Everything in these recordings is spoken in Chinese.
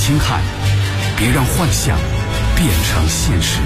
轻看，别让幻想变成现实。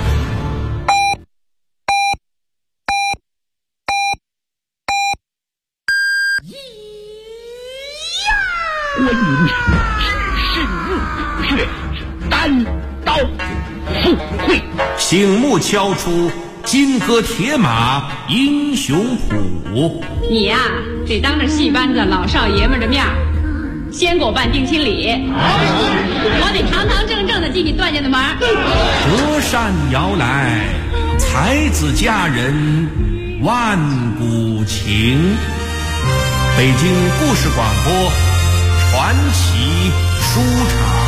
观云只是入穴，单刀赴会。 醒目敲出金戈铁马英雄谱。 你呀，得当着戏班子老少爷们的面先给我办定亲礼，我得堂堂正正的进你段家的门。 折扇摇来，才子佳人万古情。北京故事广播传奇书场。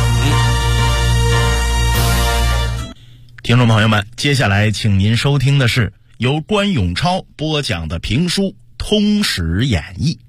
听众朋友们，接下来请您收听的是由关永超播讲的评书《通史演义》。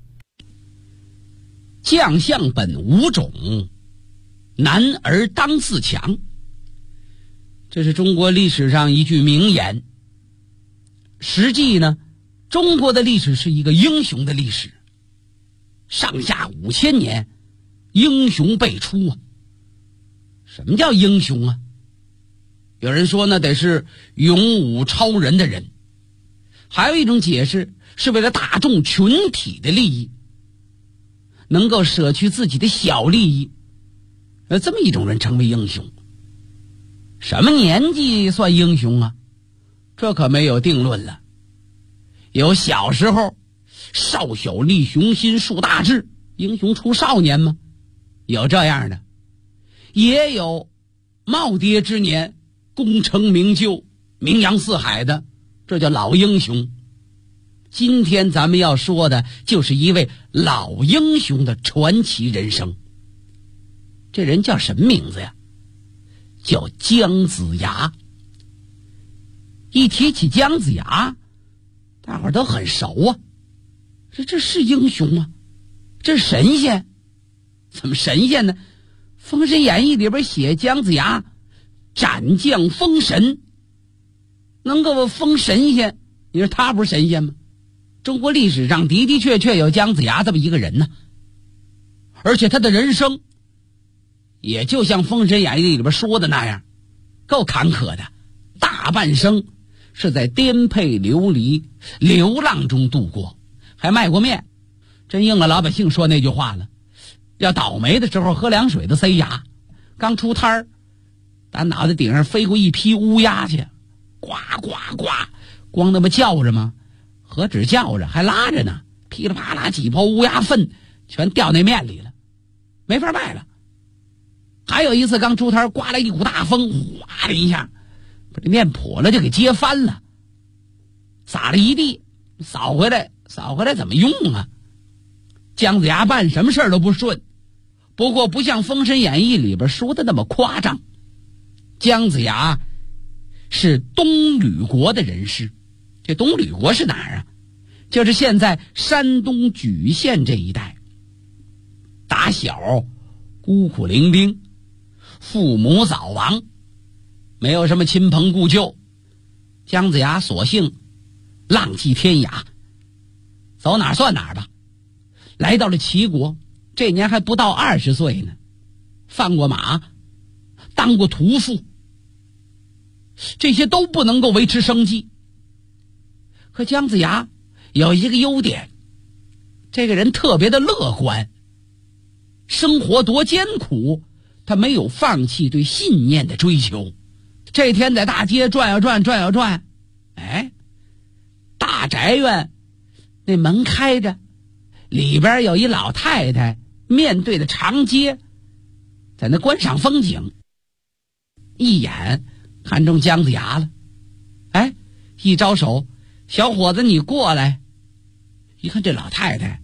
将相本无种，男儿当自强。这是中国历史上一句名言。实际呢，中国的历史是一个英雄的历史，上下5000年，英雄辈出啊。什么叫英雄啊？有人说呢，得是勇武超人的人，还有一种解释是为了大众群体的利益，能够舍去自己的小利益，这么一种人成为英雄。什么年纪算英雄啊？这可没有定论了。有小时候少小立雄心树大志，英雄出少年吗？有这样的，也有耄耋之年功成名就名扬四海的，这叫老英雄。今天咱们要说的就是一位老英雄的传奇人生。这人叫什么名字呀？叫姜子牙。一提起姜子牙，大伙儿都很熟啊。这是英雄吗？这是神仙？怎么神仙呢？《封神演义》里边写姜子牙斩将封神，能够封神仙，你说他不是神仙吗？中国历史上的的确确有姜子牙这么一个人呢，而且他的人生也就像《封神演义》里边说的那样，够坎坷的，大半生是在颠沛流离流浪中度过，还卖过面，真应了老百姓说那句话了，要倒霉的时候喝凉水都塞牙。刚出摊儿，打脑袋顶上飞过一批乌鸦去，呱呱呱，光那么叫着吗？何止叫着，还拉着呢，噼里啪啦几泡乌鸦粪全掉那面里了，没法卖了。还有一次刚出摊，刮来一股大风，哗的一下把这面破了就给揭翻了，撒了一地，扫回来怎么用啊？姜子牙办什么事儿都不顺，不过不像《封神演义》里边说的那么夸张。姜子牙是东吕国的人士。这东吕国是哪儿啊？就是现在山东莒县这一带。打小孤苦伶仃，父母早亡，没有什么亲朋故旧，姜子牙索性浪迹天涯，走哪儿算哪儿吧。来到了齐国，这年还不到20岁呢，放过马，当过屠夫，这些都不能够维持生计。可姜子牙有一个优点，这个人特别的乐观，生活多艰苦，他没有放弃对信念的追求。这天在大街转呀转，哎，大宅院那门开着，里边有一老太太面对着长街，在那观赏风景，一眼看中姜子牙了，哎，一招手，小伙子你过来。一看这老太太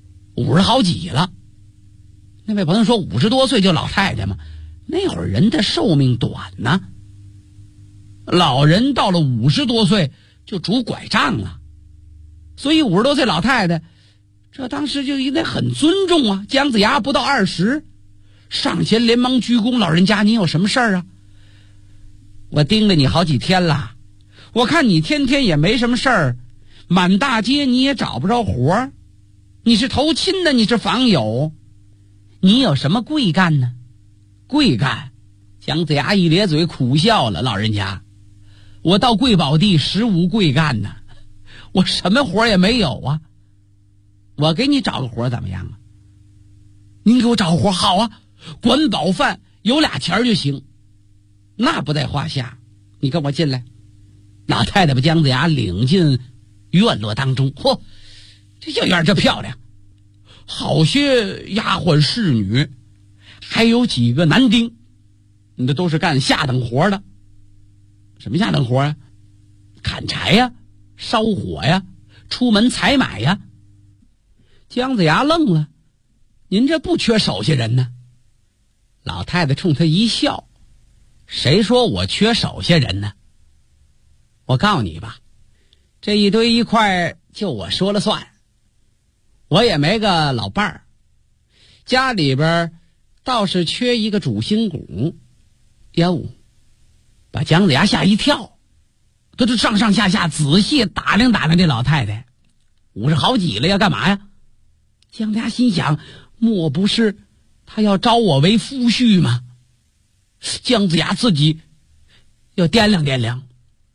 50好几了，那位朋友说50多岁就老太太嘛，那会儿人的寿命短呢，老人到了50多岁就拄拐杖了，所以50多岁老太太这当时就应该很尊重啊。姜子牙不到20，上前连忙鞠躬，老人家您有什么事儿啊？我盯着你好几天了，我看你天天也没什么事儿，满大街你也找不着活儿，你是投亲的，你是访友，你有什么贵干呢？ 贵干。姜子牙一咧嘴苦笑了，老人家，我到贵宝地实无贵干呢，我什么活也没有啊。我给你找个活怎么样啊？您给我找个活好啊，管饱饭有俩钱就行，那不在话下。你跟我进来。老太太把姜子牙领进院落当中，嚯，这小院这漂亮，好些丫鬟侍女，还有几个男丁，那都是干下等活的。什么下等活啊？砍柴呀，烧火呀，出门采买呀。姜子牙愣了，您这不缺手下人呢？老太太冲他一笑，谁说我缺手下人呢？我告诉你吧，这一堆一块就我说了算，我也没个老伴儿，家里边倒是缺一个主心骨。哟，把姜子牙吓一跳，他就上上下下仔细打量打量这老太太，50好几了，要干嘛呀？姜子牙心想，莫不是他要招我为夫婿吗？姜子牙自己要掂量掂量。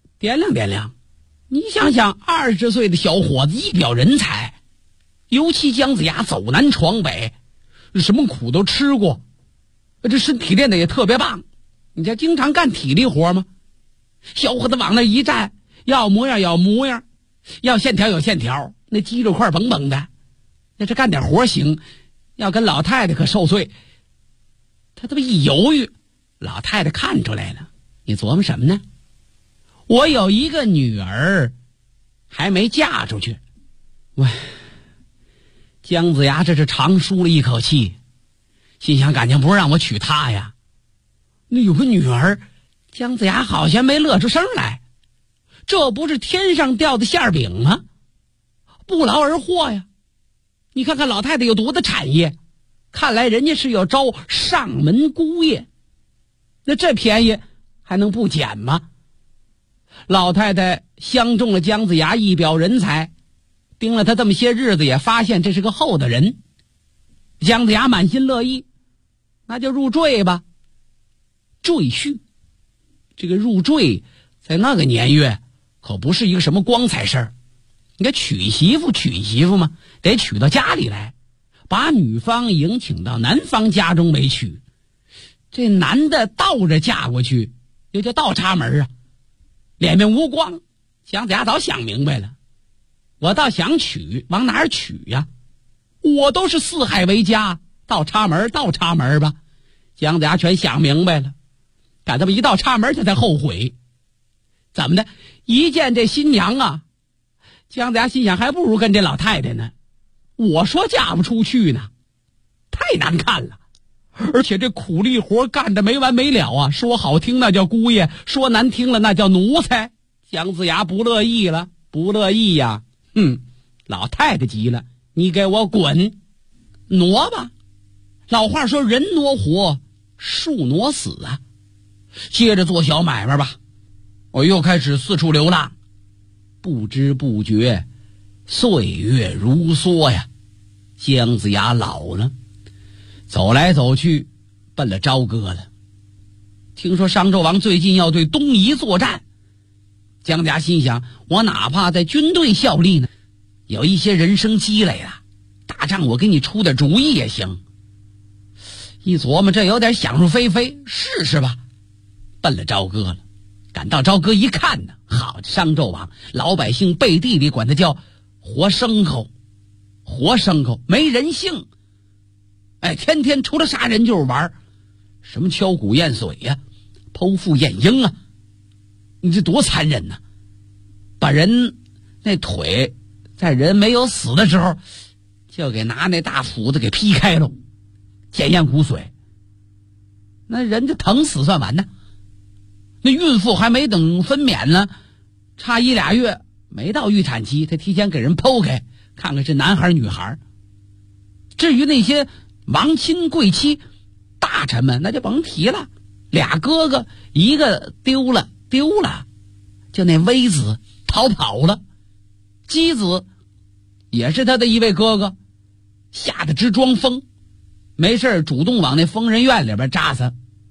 你想想，20岁的小伙子一表人才，尤其姜子牙走南闯北，什么苦都吃过，这身体练得也特别棒。你家经常干体力活吗？小伙子往那一站，要模样，要线条有线条，那肌肉块绷绷的，那这干点活行，要跟老太太可受罪。他这么一犹豫，老太太看出来了，你琢磨什么呢？我有一个女儿还没嫁出去。喂，姜子牙这是长舒了一口气，心想感情不是让我娶她呀。那有个女儿，姜子牙好像没乐出声来，这不是天上掉的馅饼吗？不劳而获呀。你看看老太太有多大产业，看来人家是要招上门姑爷，那这便宜还能不捡吗？老太太相中了姜子牙一表人才，盯了他这么些日子，也发现这是个厚道人。姜子牙满心乐意，那就入赘吧。赘婿，这个入赘在那个年月可不是一个什么光彩事儿。你看娶媳妇嘛，得娶到家里来，把女方迎请到男方家中为娶。这男的倒着嫁过去，又叫倒插门啊，脸面无光。姜子牙早想明白了，我倒想娶，往哪儿娶呀？我都是四海为家，倒插门吧。姜子牙全想明白了，赶这么一倒插门，他才后悔。怎么的？一见这新娘啊，姜子牙心想，还不如跟这老太太呢。我说嫁不出去呢，太难看了，而且这苦力活干得没完没了啊！说好听那叫姑爷，说难听了那叫奴才。姜子牙不乐意了，不乐意呀！老太太急了，你给我滚，挪吧。老话说人挪活，树挪死啊。接着做小买卖吧，我又开始四处流浪，不知不觉岁月如梭呀。姜子牙老了，走来走去奔了朝歌了。听说商纣王最近要对东夷作战，姜子牙心想，我哪怕在军队效力呢，有一些人生积累了，打仗我给你出点主意也行。一琢磨，这有点想入非非，试试吧。奔了朝歌了，赶到朝歌一看呢，好，商纣王老百姓背地里管他叫活牲口，没人性。天天除了杀人就是玩，什么敲鼓验水呀，剖腹验婴啊，你这多残忍呐！把人那腿在人没有死的时候，就给拿那大斧子给劈开了，检验骨髓，那人就疼死算完呢。那孕妇还没等分娩呢，差1、2月没到预产期，他提前给人剖开，看看是男孩女孩。至于那些王亲贵戚大臣们，那就甭提了，2哥哥一个丢了，就那微子逃跑了，箕子也是他的一位哥哥，吓得直装疯，没事主动往那疯人院里边扎他，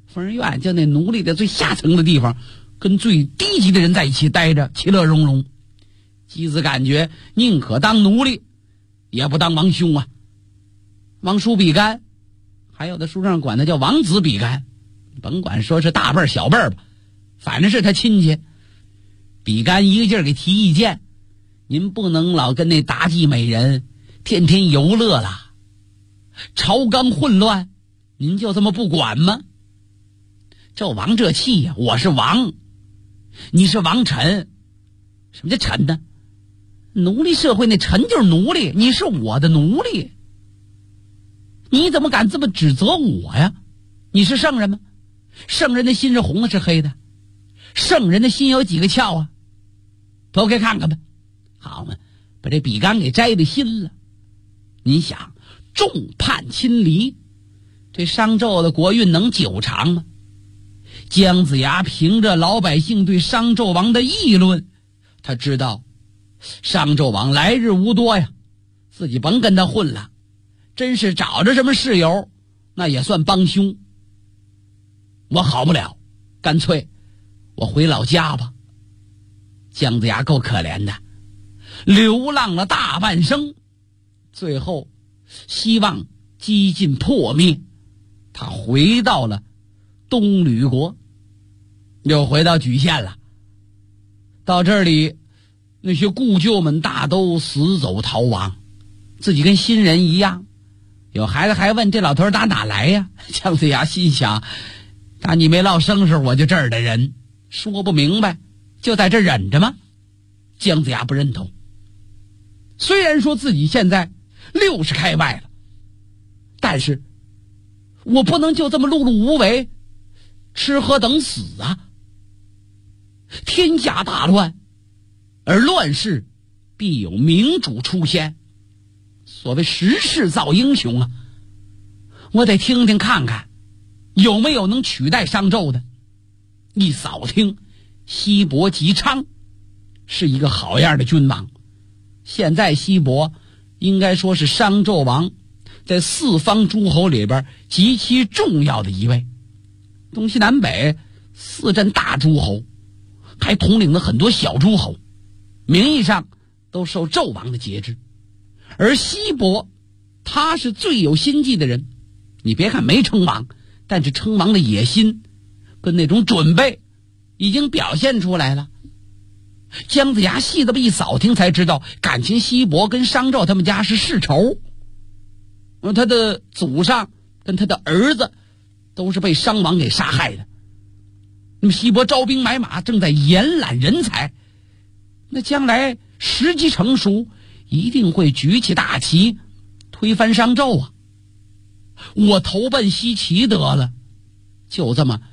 疯人院就那奴隶的最下层的地方，跟最低级的人在一起待着，其乐融融。姬子感觉宁可当奴隶，也不当王兄啊。王叔比干，还有的书上管他叫王子比干，甭管说是大辈儿小辈儿吧，反正是他亲戚。比干一个劲儿给提意见，您不能老跟那妲己美人天天游乐了，朝纲混乱，您就这么不管吗？纣王这气呀，我是王，你是王臣。什么叫臣呢？奴隶社会那臣就是奴隶，你是我的奴隶，你怎么敢这么指责我呀？你是圣人吗？圣人的心是红的是黑的？圣人的心有几个窍啊？剖开看看吧。好嘛，把这比干给摘了心了。你想，众叛亲离，这商纣的国运能久长吗？姜子牙凭着老百姓对商纣王的议论，他知道商纣王来日无多呀，自己甭跟他混了，真是找着什么事由，那也算帮凶。我好不了，干脆我回老家吧。姜子牙够可怜的，流浪了大半生，最后希望几近破灭，他回到了东吕国，又回到莒县了。到这里，那些故旧们大都死走逃亡，自己跟新人一样。有孩子还问这老头打哪来呀？姜子牙心想，打你没落生时我就这儿的人，说不明白，就在这忍着吗？姜子牙不认同。虽然说自己现在60开外了，但是我不能就这么碌碌无为，吃喝等死啊！天下大乱，而乱世必有明主出现。所谓时势造英雄啊，我得听听看看，有没有能取代商纣的。一扫听，西伯姬昌是一个好样的君王。现在西伯应该说是商纣王在四方诸侯里边极其重要的一位，东西南北4镇大诸侯，还统领了很多小诸侯，名义上都受纣王的节制。而西伯他是最有心计的人，你别看没称王，但是称王的野心跟那种准备已经表现出来了。姜子牙细这么一扫听才知道，感情西伯跟商纣他们家是世仇，他的祖上跟他的儿子都是被商王给杀害的。那么西伯招兵买马，正在延揽人才，那将来时机成熟，一定会举起大旗推翻商纣啊！我投奔西岐得了。就这么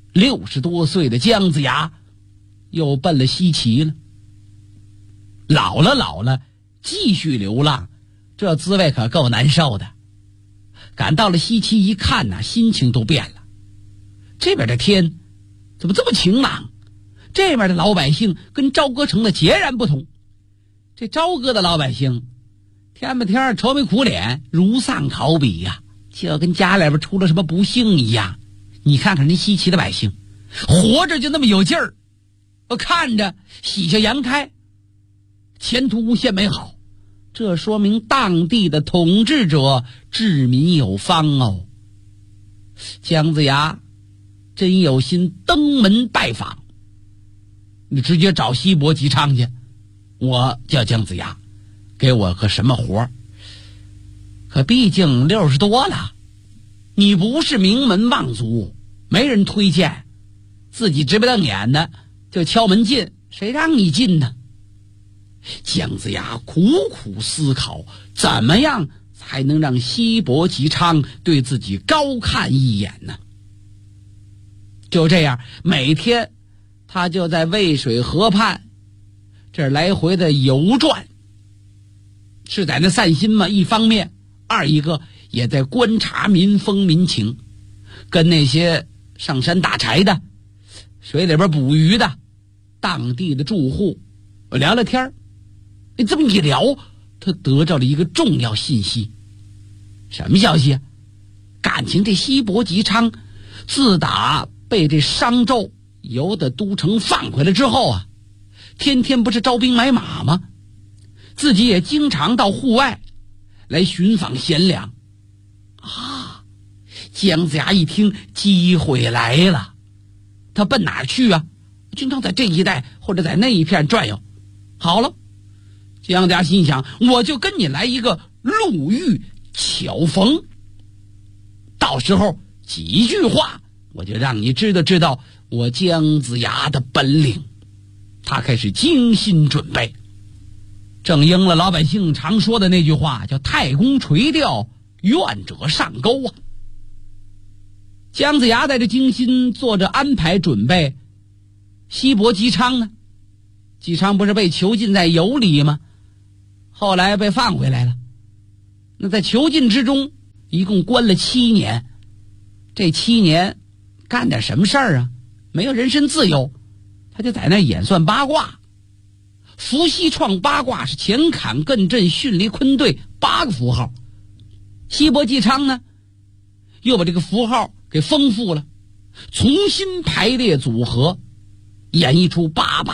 60多岁的姜子牙又奔了西岐了。老了继续流浪，这滋味可够难受的。赶到了西岐一看呐，心情都变了。这边的天怎么这么晴朗？这边的老百姓跟朝歌城的截然不同。这朝歌的老百姓天不天愁眉苦脸，如丧考妣呀，就跟家里边出了什么不幸一样。你看看人西岐的百姓，活着就那么有劲儿，我看着喜笑颜开，前途无限美好。这说明当地的统治者治民有方哦。姜子牙真有心登门拜访，你直接找西伯姬昌去。我叫姜子牙，给我个什么活？可毕竟60多了，你不是名门望族，没人推荐，自己直不瞪眼的就敲门进，谁让你进呢？姜子牙苦苦思考，怎么样才能让西伯姬昌对自己高看一眼呢？就这样，每天他就在渭水河畔这来回的游转，是在那散心嘛，一方面，二一个也在观察民风民情，跟那些上山打柴的、水里边捕鱼的、当地的住户聊聊天。你这么一聊，他得到了一个重要信息。什么消息啊？感情这西伯姬昌自打被这商纣由的都城放回来之后啊，天天不是招兵买马吗？自己也经常到户外来寻访贤良啊。姜子牙一听机会来了，他奔哪儿去啊？经常在这一带或者在那一片转悠。好了，姜子牙心想，我就跟你来一个路遇巧逢，到时候几句话我就让你知道我姜子牙的本领。他开始精心准备，正应了老百姓常说的那句话，叫太公垂钓，愿者上钩啊。姜子牙在这精心做着安排准备，西伯姬昌呢？姬昌不是被囚禁在羑里吗？后来被放回来了。那在囚禁之中一共关了7年，这7年干点什么事儿啊？没有人身自由，他就在那演算八卦。伏羲创八卦是乾坎艮震巽离坤兑8个符号，西伯姬昌呢又把这个符号给丰富了，重新排列组合，演绎出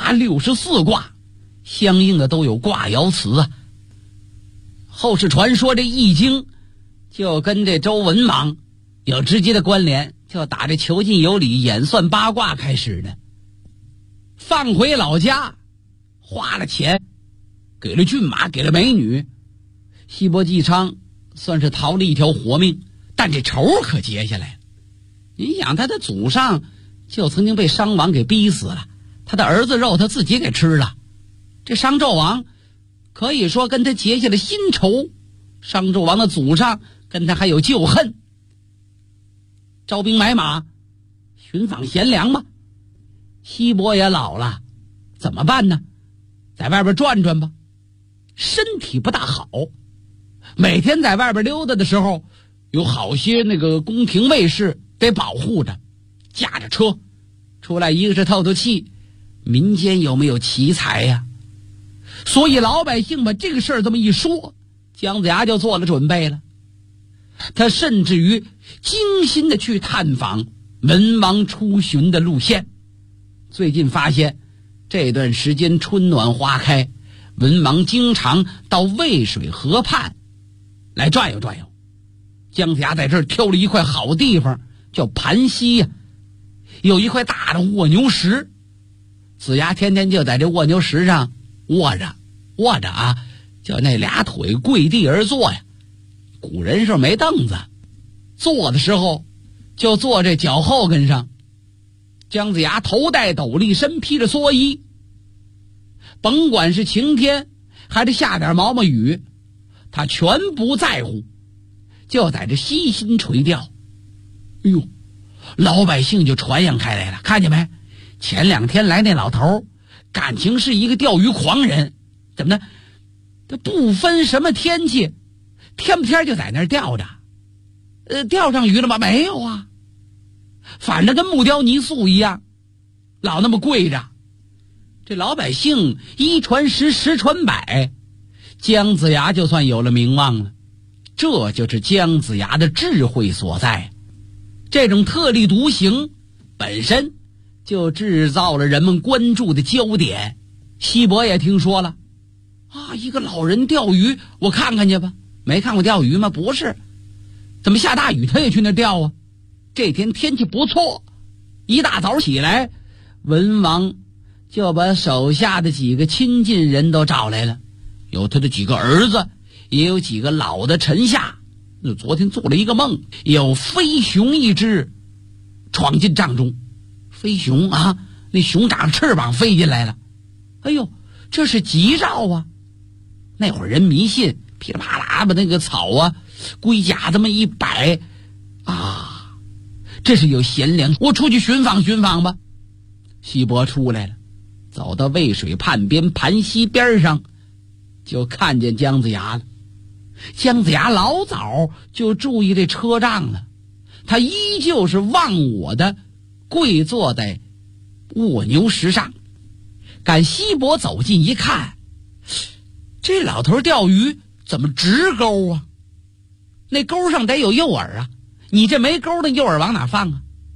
864卦，相应的都有卦爻辞啊。后世传说这易经就跟这周文王有直接的关联，就打这囚禁有理演算八卦开始的。放回老家花了钱，给了骏马，给了美女，西伯姬昌算是逃了一条活命，但这仇可结下来了。你想他的祖上就曾经被商王给逼死了，他的儿子肉他自己给吃了，这商纣王可以说跟他结下了新仇，商纣王的祖上跟他还有旧恨。招兵买马，寻访贤良嘛。西伯也老了，怎么办呢？在外边转转吧。身体不大好，每天在外边溜达的时候，有好些那个宫廷卫士得保护着，驾着车出来，一个是透透气，民间有没有奇才呀？所以老百姓把这个事儿这么一说，姜子牙就做了准备了。他甚至于精心的去探访文王出巡的路线。最近发现这段时间春暖花开，文王经常到渭水河畔来转悠转悠。姜子牙在这儿挑了一块好地方，叫盘溪呀，有一块大的卧牛石。子牙天天就在这卧牛石上卧着啊，就那俩腿跪地而坐呀。古人是没凳子，坐的时候就坐这脚后跟上。姜子牙头戴斗笠，身披着蓑衣，甭管是晴天还是下点毛毛雨，他全不在乎，就在这悉心垂钓。哎呦，老百姓就传扬开来了，看见没？前2天来那老头，感情是一个钓鱼狂人。怎么呢？他不分什么天气，天不天就在那儿钓着。钓上鱼了吗？没有啊，反正跟木雕泥塑一样，老那么跪着。这老百姓一传十，十传百，姜子牙就算有了名望了。这就是姜子牙的智慧所在。这种特立独行本身就制造了人们关注的焦点。西伯也听说了啊，一个老人钓鱼，我看看去吧。没看过钓鱼吗？不是，怎么下大雨他也去那钓啊？这天天气不错，一大早起来，文王就把手下的几个亲近人都找来了，有他的几个儿子，也有几个老的臣下。昨天做了一个梦，有飞熊一只闯进帐中。飞熊啊，那熊长翅膀飞进来了。哎呦，这是吉兆啊！那会儿人迷信，噼里啪啦把那个草啊龟甲这么一摆啊，这是有贤良，我出去寻访寻访吧。西伯出来了，走到渭水畔边盘溪边上，就看见姜子牙了。姜子牙老早就注意这车仗了，他依旧是忘我的跪坐在卧牛石上。赶西伯走近一看，这老头钓鱼怎么直钩啊？那钩上得有诱饵啊，你这没钩的诱饵往哪放啊？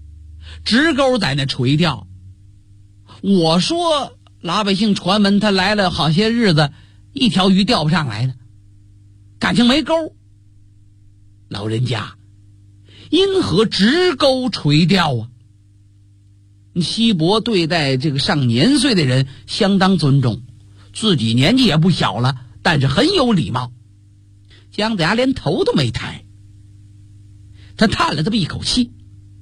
直钩在那垂钓。我说老百姓传闻他来了好些日子，一条鱼钓不上来呢，感情没钩。老人家因何直钩垂钓啊？西伯对待这个上年岁的人相当尊重，自己年纪也不小了，但是很有礼貌。姜子牙连头都没抬，他叹了这么一口气，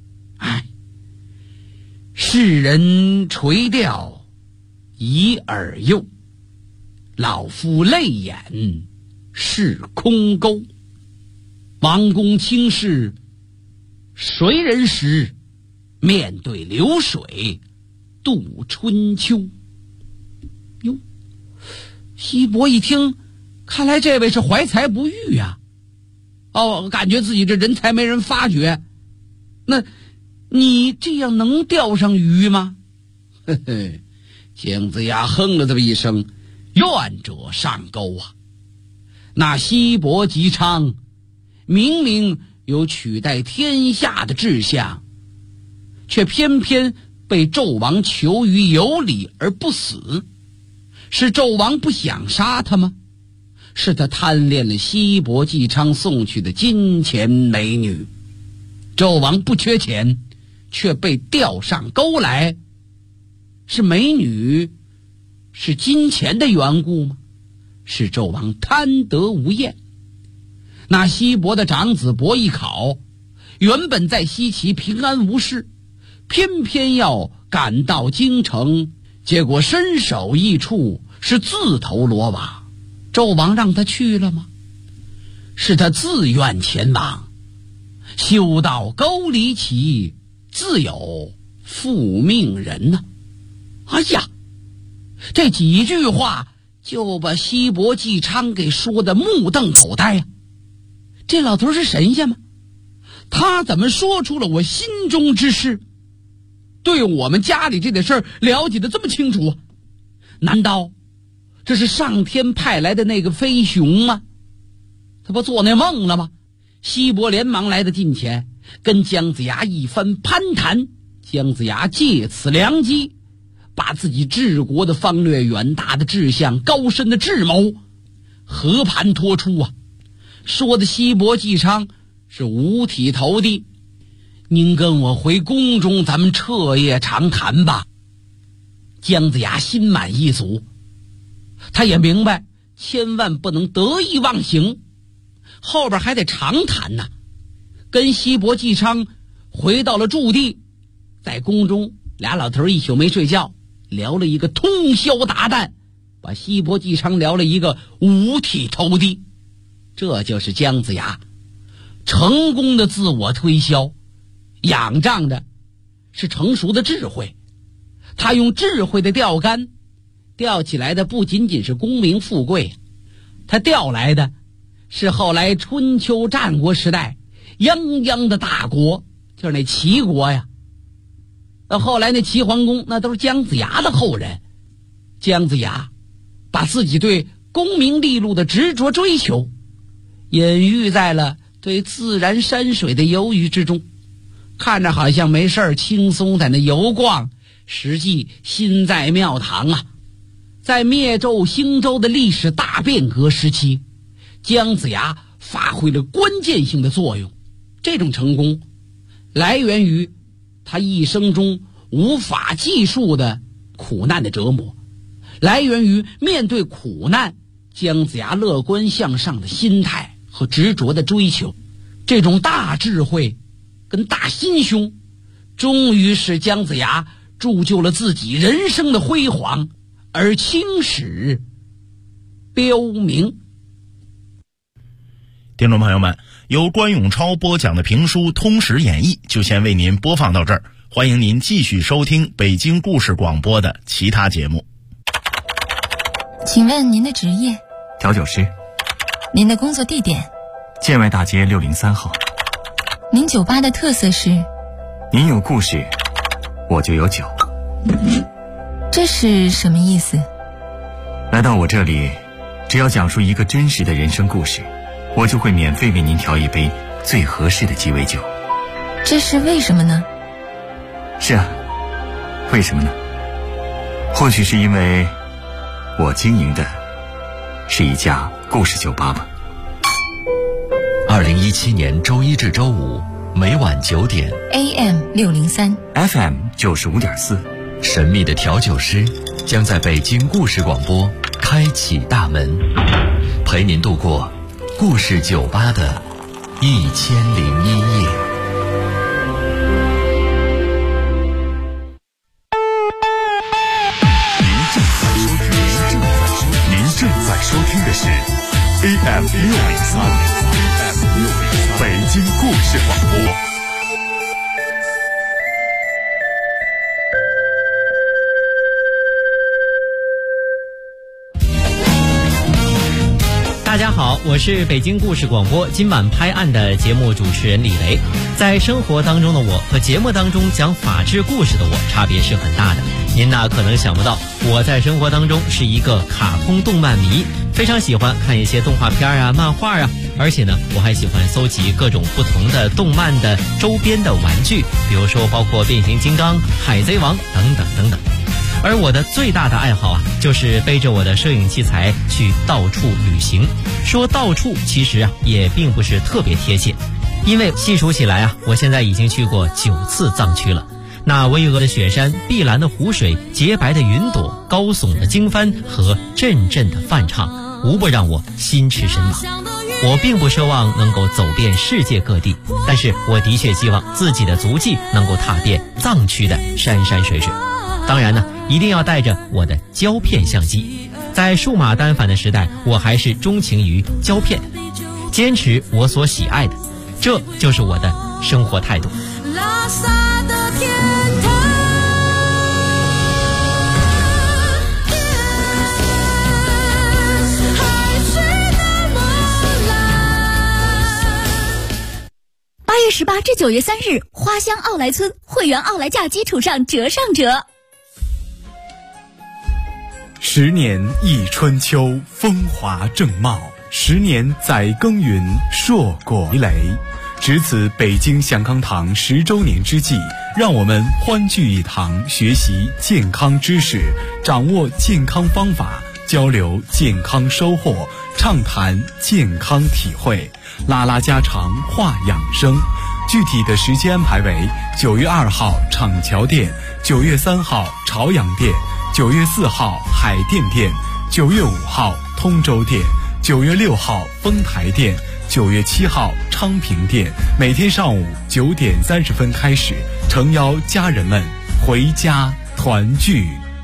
世人垂钓以饵诱，老夫泪眼是空钩。王公轻视谁人识？面对流水度春秋。哟，西伯一听，看来这位是怀才不遇呀。感觉自己这人才没人发觉。那你这样能钓上鱼吗？嘿嘿，姜子牙哼了这么一声，愿者上钩啊。那西伯姬昌明明有取代天下的志向，却偏偏被纣王求于有理而不死。是纣王不想杀他吗？是他贪恋了西伯姬昌送去的金钱美女。纣王不缺钱，却被钓上钩来，是美女是金钱的缘故吗？是纣王贪得无厌。那西伯的长子伯邑考原本在西岐平安无事，偏偏要赶到京城，结果身首异处，是自投罗网。纣王让他去了吗？是他自愿前往。修道沟离奇，自有复命人呢。哎呀，这几句话就把西伯姬昌给说得目瞪口呆呀。这老头是神仙吗？他怎么说出了我心中之事？对我们家里这点事儿了解得这么清楚啊？难道这是上天派来的那个飞熊吗？他不做那梦了吗？西伯连忙来到近前，跟姜子牙一番攀谈。姜子牙借此良机，把自己治国的方略、远大的志向、高深的智谋和盘托出啊，说的西伯姬昌是五体投地。您跟我回宫中，咱们彻夜长谈吧。姜子牙心满意足，他也明白千万不能得意忘形，后边还得长谈呢。跟西伯姬昌回到了驻地，在宫中俩老头一宿没睡觉，聊了一个通宵达旦，把西伯姬昌聊了一个五体投地。这就是姜子牙成功的自我推销，仰仗的是成熟的智慧。他用智慧的钓竿，钓起来的不仅仅是功名富贵，他钓来的是后来春秋战国时代泱泱的大国，就是那齐国呀。后来那齐桓公那都是姜子牙的后人。姜子牙把自己对功名利禄的执着追求隐喻在了对自然山水的游鱼之中，看着好像没事儿轻松在那游逛，实际心在庙堂啊。在灭纣兴周的历史大变革时期，姜子牙发挥了关键性的作用。这种成功来源于他一生中无法计数的苦难的折磨，来源于面对苦难姜子牙乐观向上的心态和执着的追求。这种大智慧跟大心胸，终于使姜子牙铸就了自己人生的辉煌，而青史标明。 听众朋友们，由关永超播讲的评书《通史演义》就先为您播放到这儿，欢迎您继续收听北京故事广播的其他节目。 请问您的职业？ 调酒师。 您的工作地点？ 建外大街603号。 您酒吧的特色是？ 您有故事，我就有酒。 这是什么意思？ 来到我这里，只要讲述一个真实的人生故事，我就会免费为您调一杯最合适的鸡尾酒。 这是为什么呢？ 是啊，为什么呢？或许是因为我经营的是一家故事酒吧吧。 2017年周一至周五每晚9点 AM 603 FM 95.4， 神秘的调酒师将在北京故事广播开启大门，陪您度过故事酒吧的1001夜。 您正在收听的是 AM 603北京故事广播。 大家好，我是北京故事广播今晚拍案的节目主持人李雷。在生活当中的我和节目当中讲法治故事的我差别是很大的。您呢可能想不到，我在生活当中是一个卡通动漫迷，非常喜欢看一些动画片啊、漫画啊，而且呢我还喜欢搜集各种不同的动漫的周边的玩具，比如说包括变形金刚、海贼王等等等等。而我的最大的爱好啊，就是背着我的摄影器材去到处旅行。说到处其实啊也并不是特别贴切，因为细数起来啊，我现在已经去过9次藏区了。那巍峨的雪山、碧蓝的湖水、洁白的云朵、高耸的经幡和阵阵的梵唱，无不让我心驰神往。我并不奢望能够走遍世界各地，但是我的确希望自己的足迹能够踏遍藏区的山山水水。当然呢，一定要带着我的胶片相机。在数码单反的时代，我还是钟情于胶片，坚持我所喜爱的，这就是我的生活态度。拉萨的天堂， 还是那么蓝。8月18至9月3日，花乡奥莱村会员奥莱价基础上折上折。 10年忆春秋，风华正茂；10年载耕耘，硕果累。值此北京祥康堂10周年之际，让我们欢聚一堂，学习健康知识，掌握健康方法，交流健康收获，畅谈健康体会，拉拉家常，话养生。具体的时间安排为9月2号厂桥店，9月3号朝阳店，9月4号海淀店，9月5号通州店，9月6号丰台店，9月7号昌平店。每天上午9点30分开始，诚邀家人们回家团聚。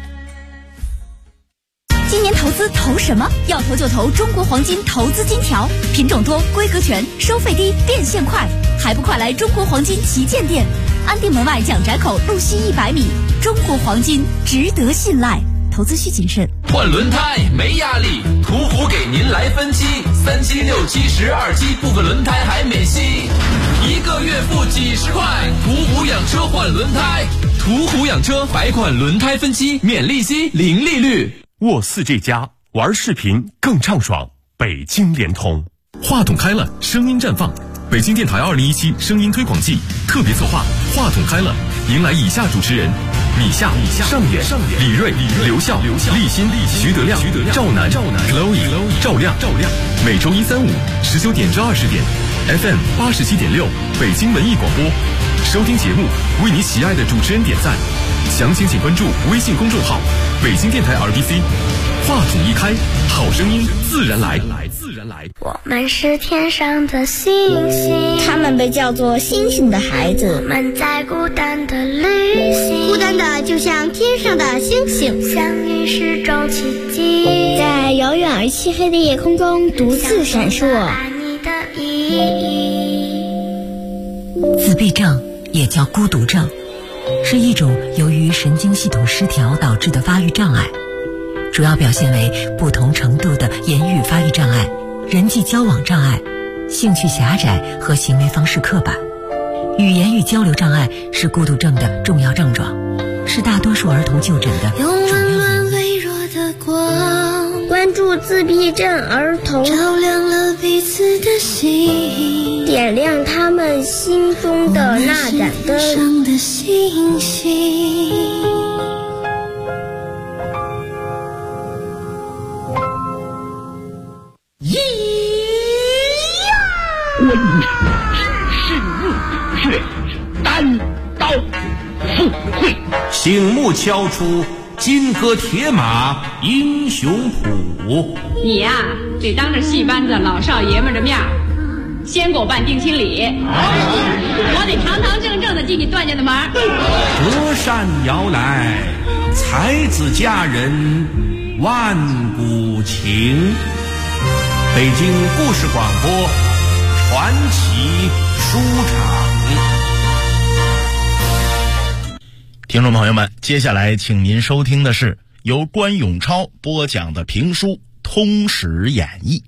今年投资投什么？要投就投中国黄金投资金条，品种多，规格全，收费低，变现快，还不快来中国黄金旗舰店，安定门外蒋宅口路西100米。中国黄金值得信赖，投资需谨慎。 换轮胎没压力，途虎给您来分期，3期、6期、12期，部分轮胎还免息，1个月付几十块。途虎养车换轮胎，途虎养车百款轮胎分期，免利息，零利率。 沃4G+玩视频更畅爽，北京联通。 话筒开了，声音绽放。北京电台2017声音推广季特别策划话筒开了，迎来以下主持人：米夏、上演、李锐、刘笑、立新、徐德亮、赵楠、Chloe、赵亮。每周1、3、5 19点至20点 ，FM 87.6北京文艺广播。收听节目，为你喜爱的主持人点赞。详情请关注微信公众号“北京电台 RBC”。话筒一开，好声音自然来。 我们是天上的星星， 他们被叫做星星的孩子。 我们在孤单的旅行， 孤单的就像天上的星星， 相遇是种奇迹， 在遥远而漆黑的夜空中独自闪烁。 爱你的意义。 自闭症也叫孤独症，是一种由于神经系统失调导致的发育障碍，主要表现为不同程度的言语发育障碍、人际交往障碍、兴趣狭窄和行为方式刻板。语言与交流障碍是孤独症的重要症状，是大多数儿童就诊的主要原因。 微弱的光， 关帮助自闭症儿童， 照亮了彼此的心， 点亮他们心中的那盏灯。 上的星星。 观世日月，单刀赴会， 醒目敲出金戈铁马英雄谱。 你呀，得当着戏班子老少爷们的面先给我办定亲礼，我得堂堂正正的进你段家的门。 隔山摇来，才子佳人万古情。北京故事广播传奇书场。 听众朋友们，接下来请您收听的是由关永超播讲的评书《通史演义》。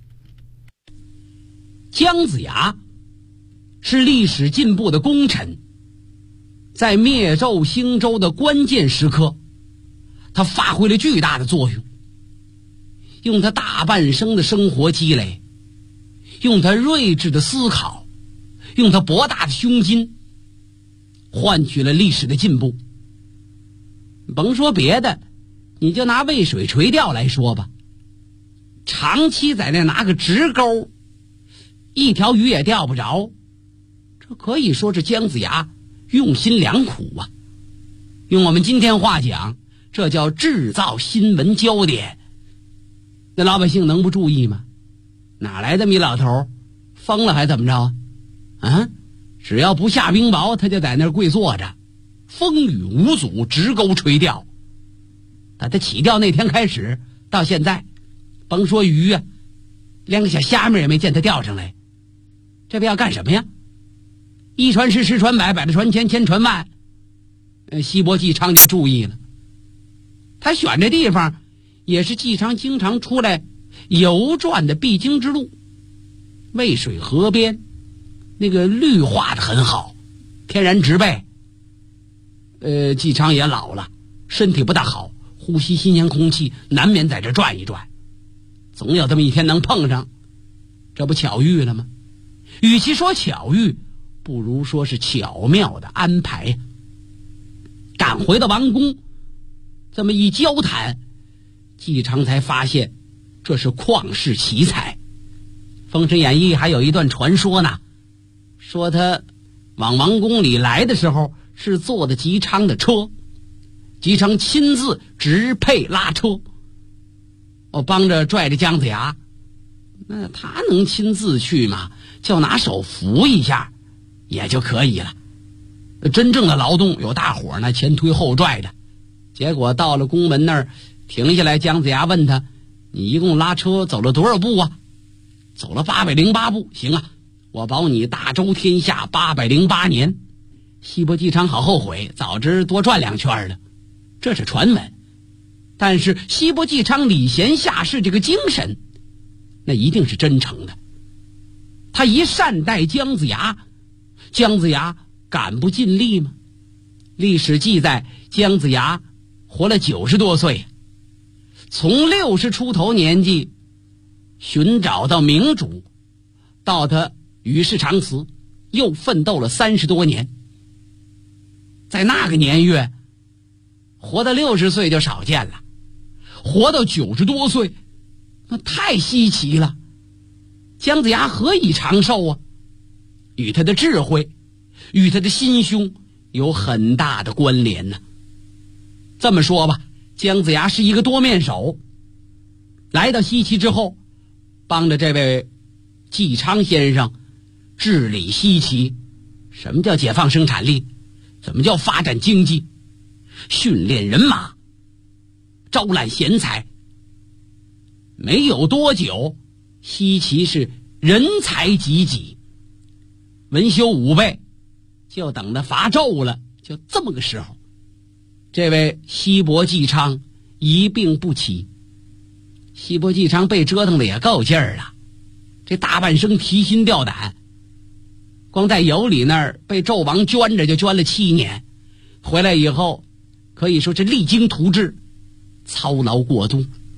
姜子牙是历史进步的功臣，在灭纣兴周的关键时刻，他发挥了巨大的作用，用他大半生的生活积累，用他睿智的思考，用他博大的胸襟，换取了历史的进步。甭说别的，你就拿渭水垂钓来说吧，长期在那拿个直钩，一条鱼也钓不着，这可以说是姜子牙用心良苦啊。用我们今天话讲，这叫制造新闻焦点。那老百姓能不注意吗？哪来的米老头疯了还怎么着啊？只要不下冰雹，他就在那儿跪坐着，风雨无阻，直钩垂钓。打他起钓那天开始到现在，甭说鱼啊，连个小虾米也没见他钓上来。这不要干什么呀？一传十，十传百，百的传千，千传万。西伯纪昌就注意了，他选这地方也是纪昌经常出来游转的必经之路。渭水河边那个绿化的很好，天然植被。纪昌也老了，身体不大好，呼吸新鲜空气难免在这转一转，总有这么一天能碰上，这不巧遇了吗？与其说巧遇，不如说是巧妙的安排。赶回到王宫，这么一交谈，纪昌才发现这是旷世奇才。《封神演义》还有一段传说呢，说他往王宫里来的时候是坐的纪昌的车，纪昌亲自直配拉车，我帮着拽着姜子牙。那他能亲自去吗？就拿手扶一下也就可以了。真正的劳动有大伙呢前推后拽的。结果到了宫门那儿停下来，姜子牙问他：你一共拉车走了多少步啊？走了808步。行啊，我保你大周天下808年。西伯纪昌好后悔，早知多转2圈了。这是传闻，但是西伯纪昌礼贤下士这个精神，那一定是真诚的。他一善待姜子牙，姜子牙敢不尽力吗？历史记载，姜子牙活了90多岁，从60出头年纪寻找到明主，到他与世长辞，又奋斗了30多年。在那个年月，活到60岁就少见了，活到90多岁那太稀奇了。姜子牙何以长寿啊？与他的智慧，与他的心胸有很大的关联呢。这么说吧，姜子牙是一个多面手。来到西岐之后，帮着这位纪昌先生治理西岐。什么叫解放生产力？怎么叫发展经济？训练人马，招揽贤才。没有多久，西岐是人才济济，文修武备，就等着伐纣了。就这么个时候，这位西伯纪昌一病不起。西伯纪昌被折腾的也够劲儿了，这大半生提心吊胆，光在羑里那儿被纣王圈着就圈了7年，回来以后可以说是励精图治，操劳过度。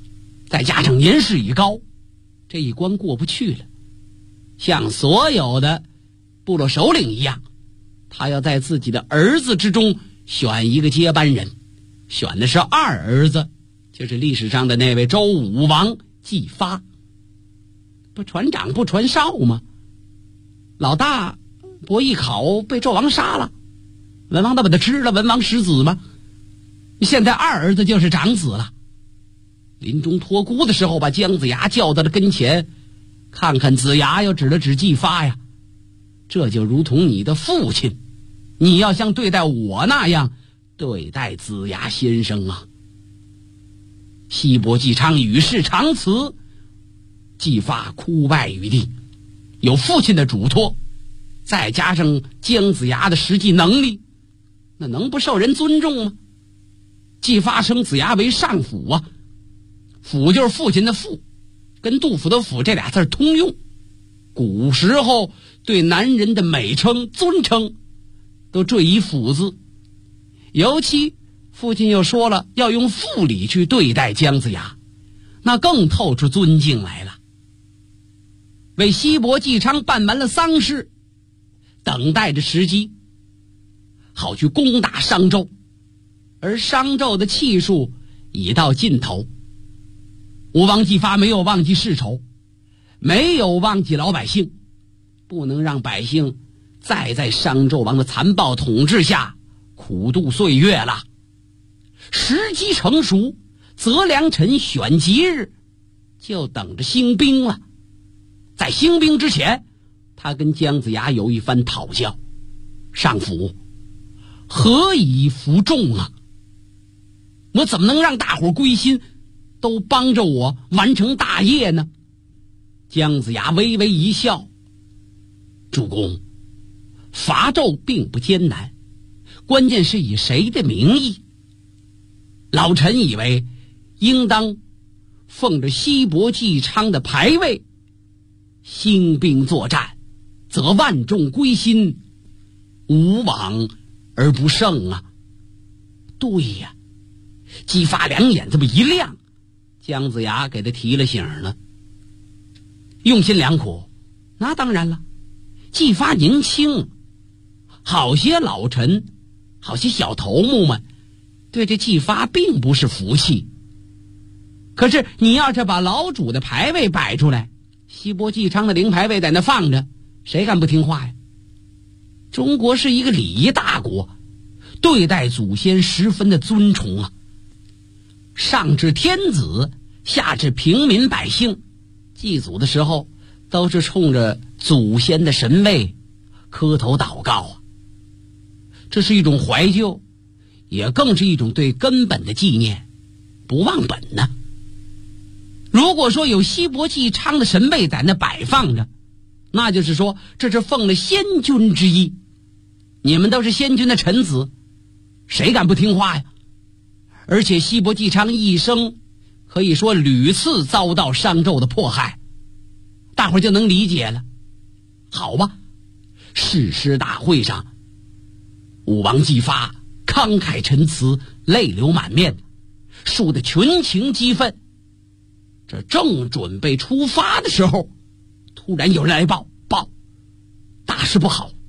再加上年事已高，这一关过不去了。像所有的部落首领一样，他要在自己的儿子之中选一个接班人，选的是二儿子，就是历史上的那位周武王季发。不传长不传少吗？老大伯邑考被纣王杀了，文王都把他吃了，文王失子吗？现在二儿子就是长子了。临终托孤的时候，把姜子牙叫到了跟前，看看子牙，又指了指季发呀，这就如同你的父亲，你要像对待我那样对待子牙先生啊。西伯季昌与世长辞，季发哭拜于地。有父亲的嘱托，再加上姜子牙的实际能力，那能不受人尊重吗？季发升子牙为上辅啊，辅就是父亲的父，跟杜甫的甫这俩字通用。古时候对男人的美称尊称都缀以辅字，尤其父亲又说了要用父礼去对待姜子牙，那更透出尊敬来了。为西伯季昌办完了丧事，等待着时机好去攻打商纣，而商纣的气数已到尽头。吴王季发没有忘记世仇，没有忘记老百姓，不能让百姓再在商纣王的残暴统治下苦度岁月了。时机成熟，择良辰选吉日，就等着兴兵了。在兴兵之前，他跟姜子牙有一番讨教。上辅，何以服众啊？我怎么能让大伙归心，都帮着我完成大业呢？姜子牙微微一笑，主公，伐纣并不艰难，关键是以谁的名义。老臣以为应当奉着西伯季昌的牌位兴兵作战，则万众归心，无往而不胜啊。对呀，季发两眼这么一亮，姜子牙给他提了醒了。用心良苦，那当然了。季发年轻，好些老臣，好些小头目们对这季发并不是服气。可是你要是把老主的牌位摆出来，西伯季昌的灵牌位在那放着，谁敢不听话呀？中国是一个礼仪大国，对待祖先十分的尊崇啊。上至天子，下至平民百姓，祭祖的时候都是冲着祖先的神位磕头祷告啊。这是一种怀旧，也更是一种对根本的纪念，不忘本呢。如果说有西伯季昌的神位在那摆放着，那就是说这是奉了先君之意，你们都是先君的臣子，谁敢不听话呀？而且西伯季昌一生可以说屡次遭到商纣的迫害，大伙儿就能理解了。好吧，誓师大会上，武王季发慷慨陈词，泪流满面，说得群情激愤。这正准备出发的时候，突然有人来报，大事不好。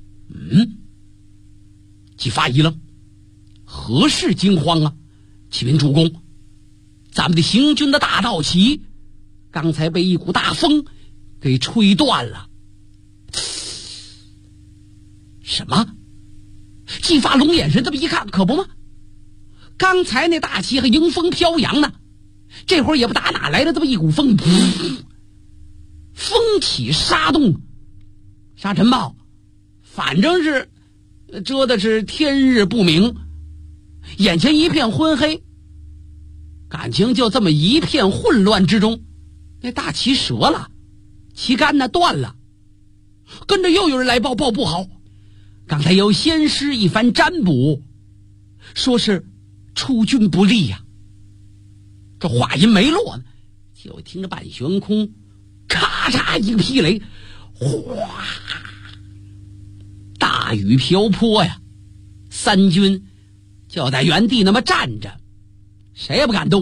季发一愣，何事惊慌啊？启禀主公，咱们的行军的大道旗刚才被一股大风给吹断了。什么？季发龙眼神这么一看，可不吗？刚才那大旗还迎风飘扬呢，这会儿也不打哪来了这么一股风，风起沙动。沙尘暴，反正是遮的是天日不明，眼前一片昏黑，感情就这么一片混乱之中，那大旗折了，旗杆呢断了。跟着又有人来报不好，刚才有先师一番占卜，说是出军不利呀。这话音没落呢，就听着半悬空咔嚓一个霹雷，哗，大雨瓢泼呀。三军就在原地那么站着，谁也不敢动，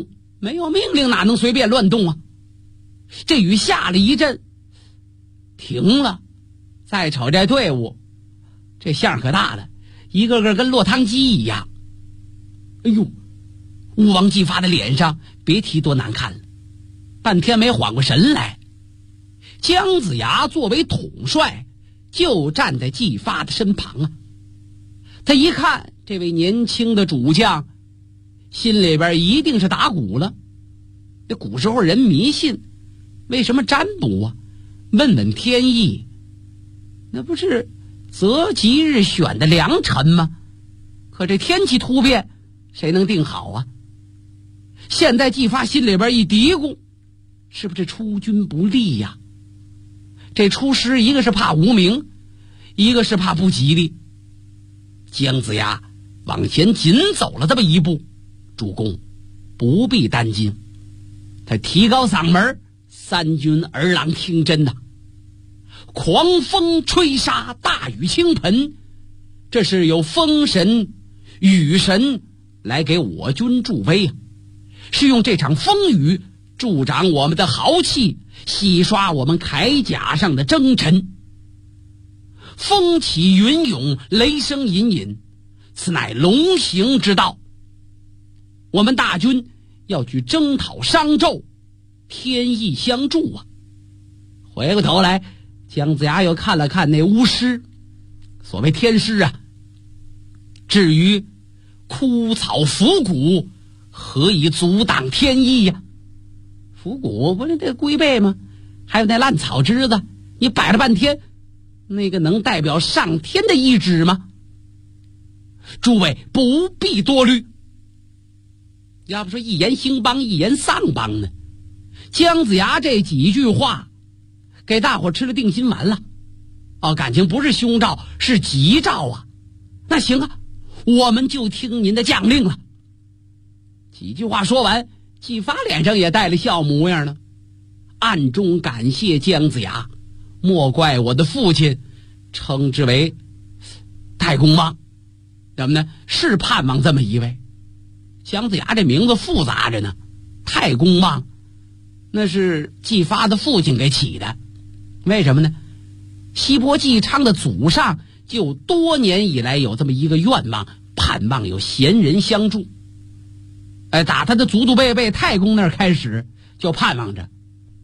没有命令哪能随便乱动啊？这雨下了一阵，停了，再瞅这队伍，这相可大了，一个个跟落汤鸡一样。哎呦，吴王姬发的脸上别提多难看了，半天没缓过神来。姜子牙作为统帅，就站在姬发的身旁啊。他一看这位年轻的主将，心里边一定是打鼓了。这古时候人迷信，为什么占卜啊？问问天意，那不是择吉日选的良辰吗？可这天气突变，谁能定好啊？现在姬发心里边一嘀咕，是不是出军不利呀？这出师一个是怕无名，一个是怕不吉利。姜子牙往前紧走了这么一步，主公不必担惊。他提高嗓门，三军儿郎听真呐！狂风吹沙，大雨倾盆，这是有风神雨神来给我军助威啊，是用这场风雨助长我们的豪气，洗刷我们铠甲上的征尘。风起云涌，雷声隐隐，此乃龙行之道。我们大军要去征讨商纣，天意相助啊！回过头来，姜子牙又看了看那巫师，所谓天师啊，至于枯草腐骨，何以阻挡天意呀？腐骨不是这龟背吗？还有那烂草枝子，你摆了半天，那个能代表上天的意志吗？诸位不必多虑。要不说一言兴邦，一言丧邦呢？姜子牙这几句话给大伙吃了定心丸了。感情不是凶兆，是吉兆啊。那行啊，我们就听您的将令了。几句话说完，姬发脸上也带了笑模样呢，暗中感谢姜子牙，莫怪我的父亲称之为太公望，怎么呢？是盼望这么一位。姜子牙这名字复杂着呢，太公望那是姬发的父亲给起的。为什么呢？西伯姬昌的祖上就多年以来有这么一个愿望，盼望有贤人相助。打他的祖祖辈辈太公那儿开始，就盼望着，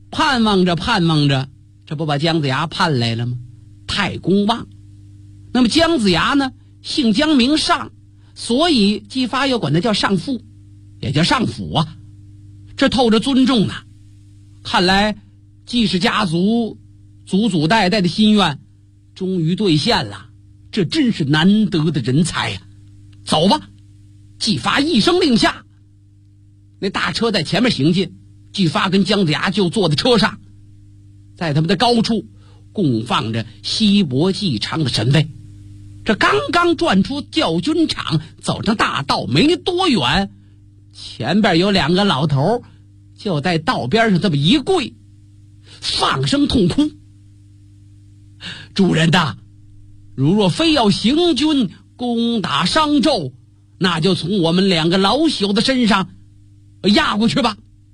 这不把姜子牙盼来了吗？太公望。那么姜子牙呢，姓姜名尚，所以姬发又管他叫尚父，也叫尚辅啊，这透着尊重呢。看来季氏家族祖祖代代的心愿终于兑现了，这真是难得的人才呀！走吧！姬发一声令下，那大车在前面行进，姬发跟姜子牙就坐在车上，在他们的高处供放着西伯姬昌的神位。这刚刚转出教军场，走上大道没多远，前边有两个老头就在道边上这么一跪，放声痛哭。主人呐，如若非要行军攻打商纣，那就从我们两个老朽的身上压过去吧。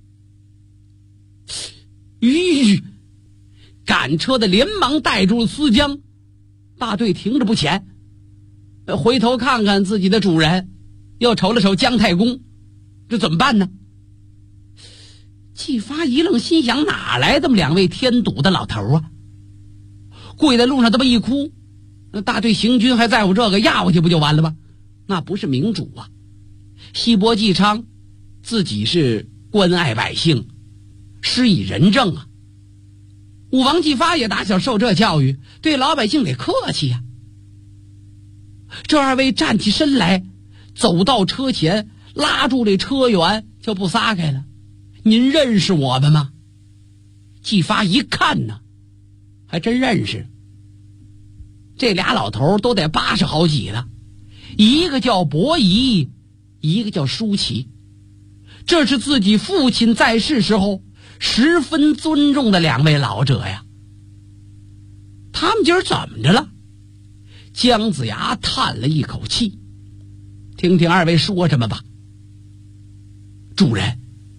赶车的连忙带住了思江，大队停着不前，回头看看自己的主人，又瞅了瞅姜太公，这怎么办呢？姬发一愣，心想哪来这么两位添堵的老头啊？跪在路上这么一哭，那大队行军还在乎这个，压过去不就完了吗？那不是明主啊！西伯姬昌自己是关爱百姓，施以仁政啊。武王姬发也打小受这教育，对老百姓得客气呀。这二位站起身来，走到车前，拉住这车辕就不撒开了。您认识我们吗？姬发一看呢，还真认识。这俩老头都得80好几了，一个叫伯夷，一个叫舒淇。这是自己父亲在世时候十分尊重的两位老者呀。他们今儿怎么着了？姜子牙叹了一口气，听听二位说什么吧。主人，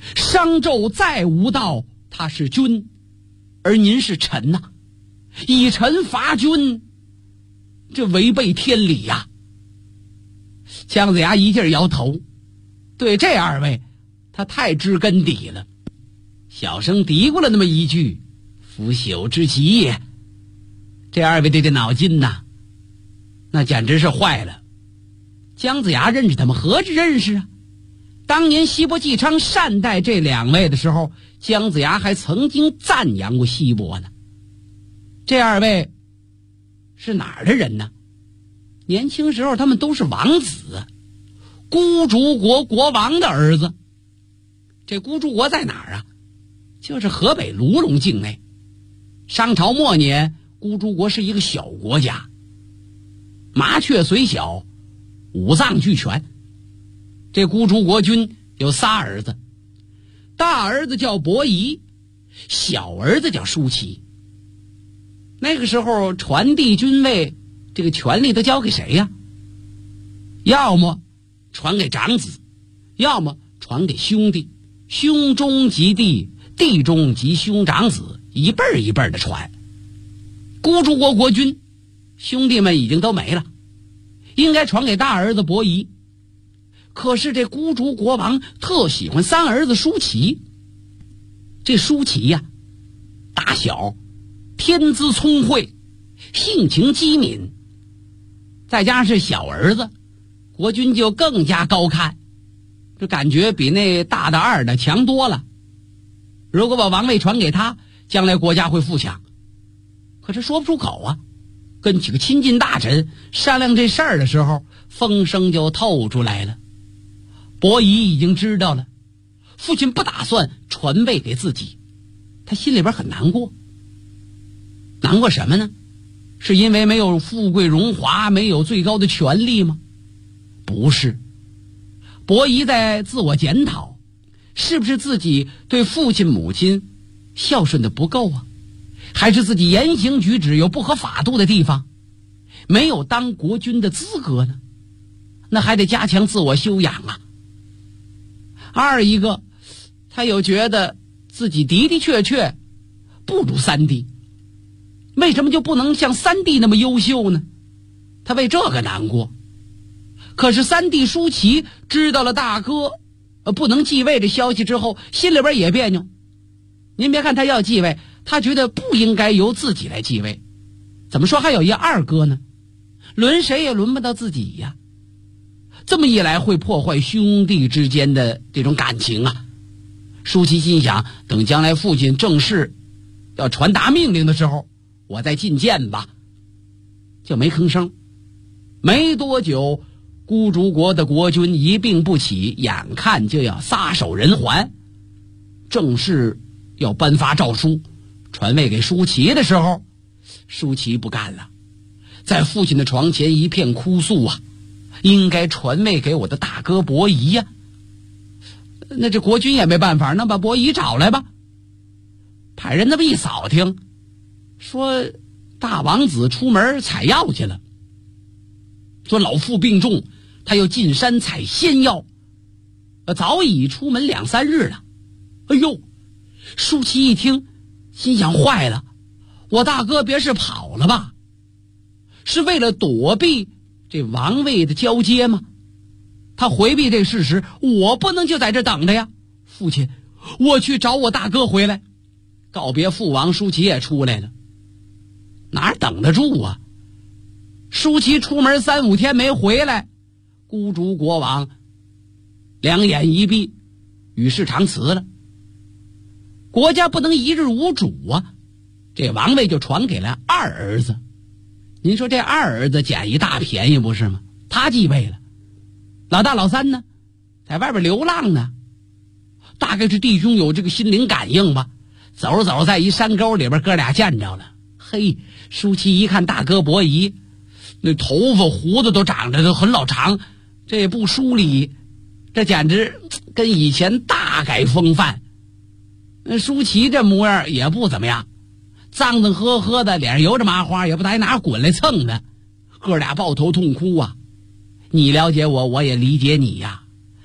商纣再无道，他是君，而您是臣呐，以臣伐君，这违背天理呀。姜子牙一劲儿摇头，对这二位他太知根底了，小声嘀咕了那么一句：腐朽之极也。这二位的脑筋呐，那简直是坏了。姜子牙认识他们，何止认识啊？当年西伯姬昌善待这两位的时候，姜子牙还曾经赞扬过西伯呢。这二位是哪儿的人呢？年轻时候他们都是王子，孤竹国国王的儿子。这孤竹国在哪儿啊？就是河北卢龙境内。商朝末年，孤竹国是一个小国家，麻雀虽小，五脏俱全。这孤竹国君有仨儿子，大儿子叫伯夷，小儿子叫叔齐。那个时候传递君位这个权力都交给谁呀？要么传给长子，要么传给兄弟，兄中及弟，弟中及兄长子，一辈儿一辈儿的传。孤竹国国君兄弟们已经都没了，应该传给大儿子伯夷。可是这孤竹国王特喜欢三儿子叔齐。这叔齐呀，打小天资聪慧，性情机敏，再加上是小儿子，国君就更加高看，就感觉比那大的二的强多了。如果把王位传给他，将来国家会富强。可是说不出口啊，跟几个亲近大臣商量这事儿的时候，风声就透出来了。伯夷已经知道了，父亲不打算传位给自己，他心里边很难过。难过什么呢？是因为没有富贵荣华，没有最高的权力吗？不是。伯夷在自我检讨，是不是自己对父亲母亲孝顺的不够啊？还是自己言行举止有不合法度的地方，没有当国君的资格呢？那还得加强自我修养啊。二一个，他又觉得自己的的确确不如三弟，为什么就不能像三弟那么优秀呢？他为这个难过。可是三弟叔齐知道了大哥不能继位的消息之后，心里边也别扭。您别看他要继位，他觉得不应该由自己来继位，怎么说还有一二哥呢？轮谁也轮不到自己呀。这么一来会破坏兄弟之间的这种感情啊。舒淇心想，等将来父亲正式要传达命令的时候，我再觐见吧，就没吭声。没多久，孤竹国的国君一病不起，眼看就要撒手人寰，正式要颁发诏书传位给舒淇的时候，舒淇不干了，在父亲的床前一片哭诉啊，应该传位给我的大哥伯夷呀。那这国君也没办法，那把伯夷找来吧。派人那么一扫听，说大王子出门采药去了，说老父病重，他又进山采仙药，早已出门2-3日了。哎呦，舒淇一听，心想坏了，我大哥别是跑了吧？是为了躲避这王位的交接吗？他回避这事实，我不能就在这等着呀。父亲，我去找我大哥回来。告别父王，舒淇也出来了。哪等得住啊？舒淇出门3-5天没回来，孤竹国王两眼一闭，与世长辞了。国家不能一日无主啊，这王位就传给了二儿子。您说这二儿子捡一大便宜不是吗？他继位了，老大老三呢，在外边流浪呢。大概是弟兄有这个心灵感应吧，走着走着在一山沟里边，哥俩见着了。嘿，舒淇一看大哥伯夷，那头发胡子都长得都很老长，这也不梳理，这简直跟以前大改风范。那舒淇这模样也不怎么样，脏脏呵呵的，脸上油着麻花，也不带拿滚来蹭的。哥俩抱头痛哭啊！你了解我，我也理解你呀。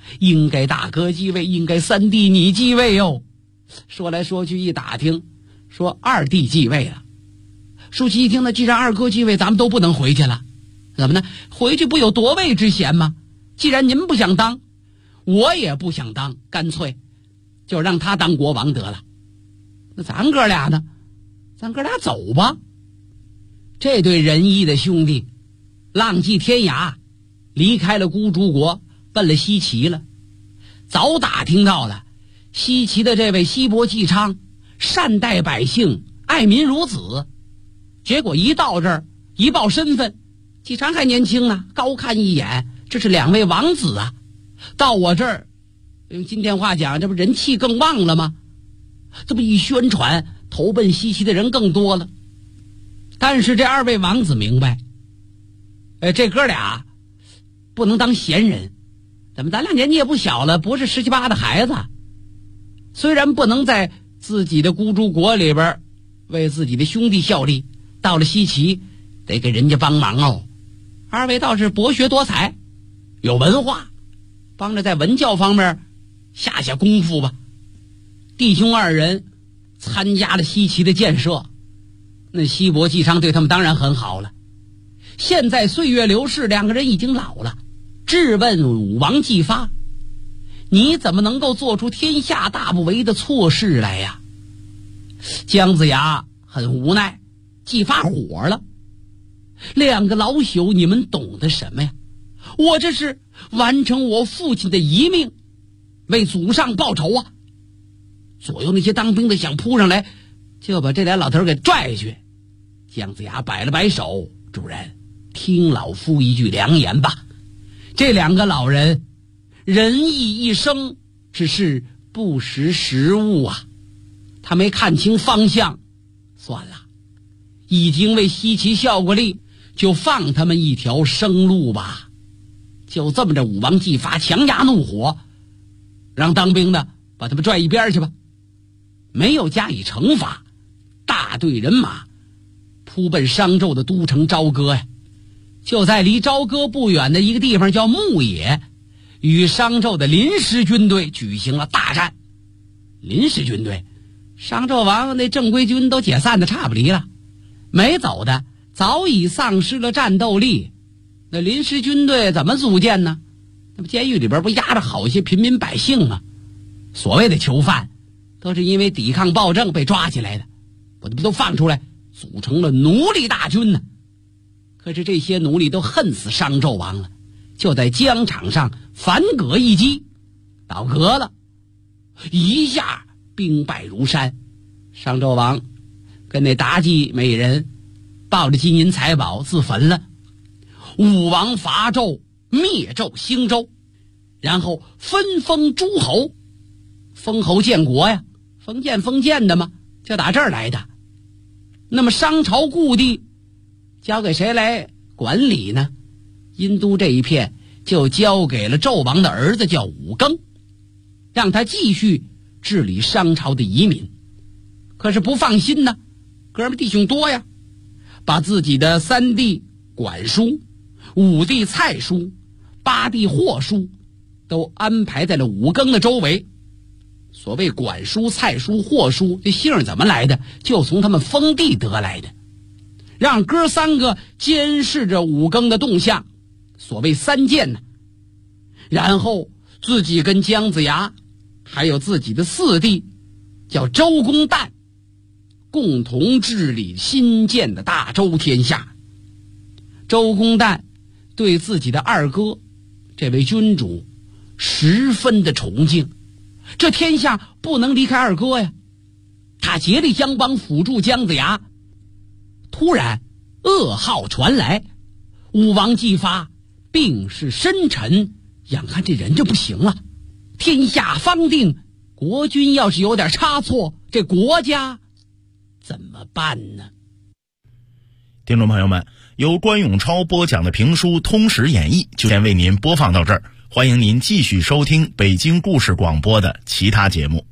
应该大哥继位，应该三弟你继位哟。说来说去一打听，说二弟继位了。舒淇一听呢，既然二哥继位，咱们都不能回去了。怎么呢？回去不有夺位之嫌吗？既然您不想当，我也不想当，干脆就让他当国王得了。那咱哥俩呢？咱哥俩走吧。这对仁义的兄弟浪迹天涯，离开了孤竹国，奔了西岐了。早打听到了西岐的这位西伯姬昌善待百姓，爱民如子。结果一到这儿一报身份，姬昌还年轻呢，高看一眼，这是2位王子啊。到我这儿用今天话讲，这不人气更旺了吗？这不一宣传，投奔西岐的人更多了。但是这2位王子明白，这哥俩不能当闲人。怎么咱俩年纪也不小了，不是17、18的孩子。虽然不能在自己的孤竹国里边为自己的兄弟效力，到了西岐得给人家帮忙哦。2位倒是博学多才，有文化，帮着在文教方面下功夫吧。弟兄2人参加了西岐的建设，那西伯姬昌对他们当然很好了。现在岁月流逝，2个人已经老了，质问武王姬发，你怎么能够做出天下大不为的错事来呀？姜子牙很无奈，姬发火了。2个老朽，你们懂得什么呀？我这是完成我父亲的遗命，为祖上报仇啊！左右那些当兵的想扑上来，就把这俩老头给拽下去。姜子牙摆了摆手，主人，听老夫一句良言吧。这2个老人仁义一生，只是不识时务啊，他没看清方向。算了，已经为西岐效过力，就放他们一条生路吧。就这么着，武王姬发强压怒火，让当兵的把他们拽一边去吧，没有加以惩罚。大队人马扑奔商纣的都城朝歌呀。就在离朝歌不远的一个地方叫牧野，与商纣的临时军队举行了大战。临时军队，商纣王那正规军都解散的差不离了，没走的早已丧失了战斗力。那临时军队怎么组建呢？那么监狱里边不压着好些平民百姓吗？所谓的囚犯都是因为抵抗暴政被抓起来的，把他们都放出来，组成了奴隶大军呢。可是这些奴隶都恨死商纣王了，就在疆场上反戈一击，倒戈了，一下兵败如山。商纣王跟那妲己美人抱着金银财宝自焚了。武王伐纣，灭纣兴周，然后分封诸侯，封侯建国呀，封建的嘛，就打这儿来的。那么商朝故地交给谁来管理呢？殷都这一片就交给了纣王的儿子叫武庚，让他继续治理商朝的遗民。可是不放心呢，哥们弟兄多呀，把自己的3弟管叔、5弟蔡叔、8弟霍叔都安排在了武庚的周围。所谓管叔、蔡叔、霍叔，这姓怎么来的？就从他们封地得来的。让哥3个监视着武庚的动向，所谓3监呢。然后自己跟姜子牙还有自己的4弟叫周公旦，共同治理新建的大周天下。周公旦对自己的2哥这位君主十分的崇敬，这天下不能离开2哥呀。他竭力相帮，辅助姜子牙。突然噩耗传来，武王姬发病势深沉，眼看这人就不行了，天下方定，国君要是有点差错，这国家怎么办呢？ 听众朋友们，由关永超播讲的评书《通史演义》就先为您播放到这儿，欢迎您继续收听北京故事广播的其他节目。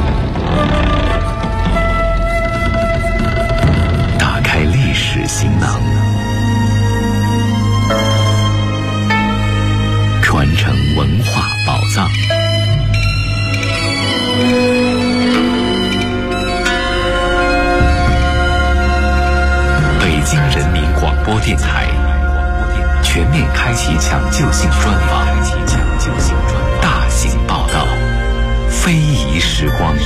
打开历史行囊， 京人民广播电台全面开启抢救性专访，大型报道，非遗时光。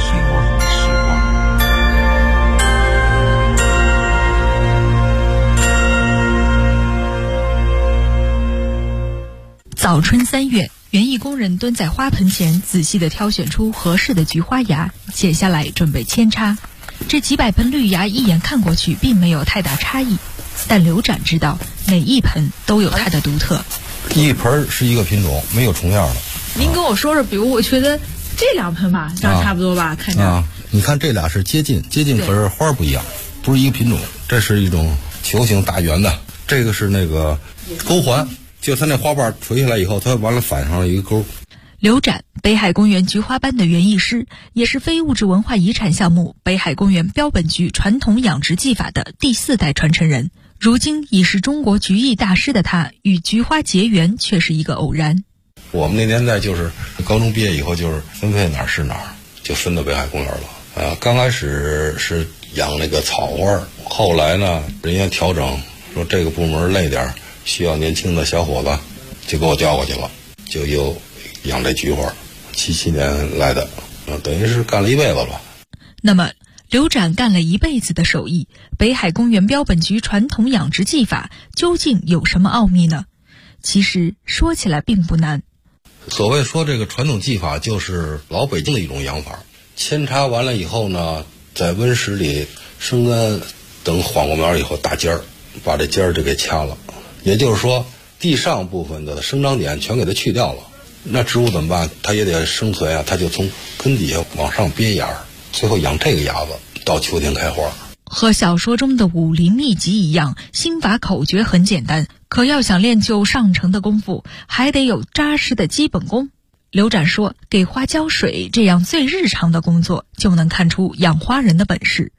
早春3月，园艺工人蹲在花盆前，仔细地挑选出合适的菊花芽，剪下来准备扦插。这几百盆绿芽一眼看过去并没有太大差异，但刘展知道每一盆都有它的独特。 一盆是一个品种，没有重样的。 您跟我说说，比如我觉得这2盆吧，长差不多吧，看着。 你看这俩是接近，可是花不一样，不是一个品种。这是一种球形大圆的，这个是那个钩环。就它那花瓣垂下来以后，它完了反上了一个钩。 刘展，北海公园菊花班的园艺师，也是非物质文化遗产项目北海公园标本菊传统养殖技法的第4代传承人。如今已是中国菊艺大师的他，与菊花结缘却是一个偶然。 我们那年代就是高中毕业以后，就是分配哪儿是哪儿，就分到北海公园了。刚开始是养那个草花，后来呢，人家调整说这个部门累点，需要年轻的小伙子，就给我调过去了，就又养这菊花，77年来的，等于是干了一辈子了。 那么刘展干了一辈子的手艺，北海公园标本菊传统养殖技法究竟有什么奥秘呢？其实说起来并不难。 所谓说这个传统技法，就是老北京的一种养法。扦插完了以后呢，在温室里生根，等缓过苗以后打尖儿，把这尖儿就给掐了。也就是说，地上部分的生长点全给它去掉了。那植物怎么办？它也得生存啊，它就从根底下往上编芽，最后养这个芽子，到秋天开花。 和小说中的武林秘籍一样，心法口诀很简单，可要想练就上乘的功夫，还得有扎实的基本功。刘展说，给花浇水这样最日常的工作，就能看出养花人的本事。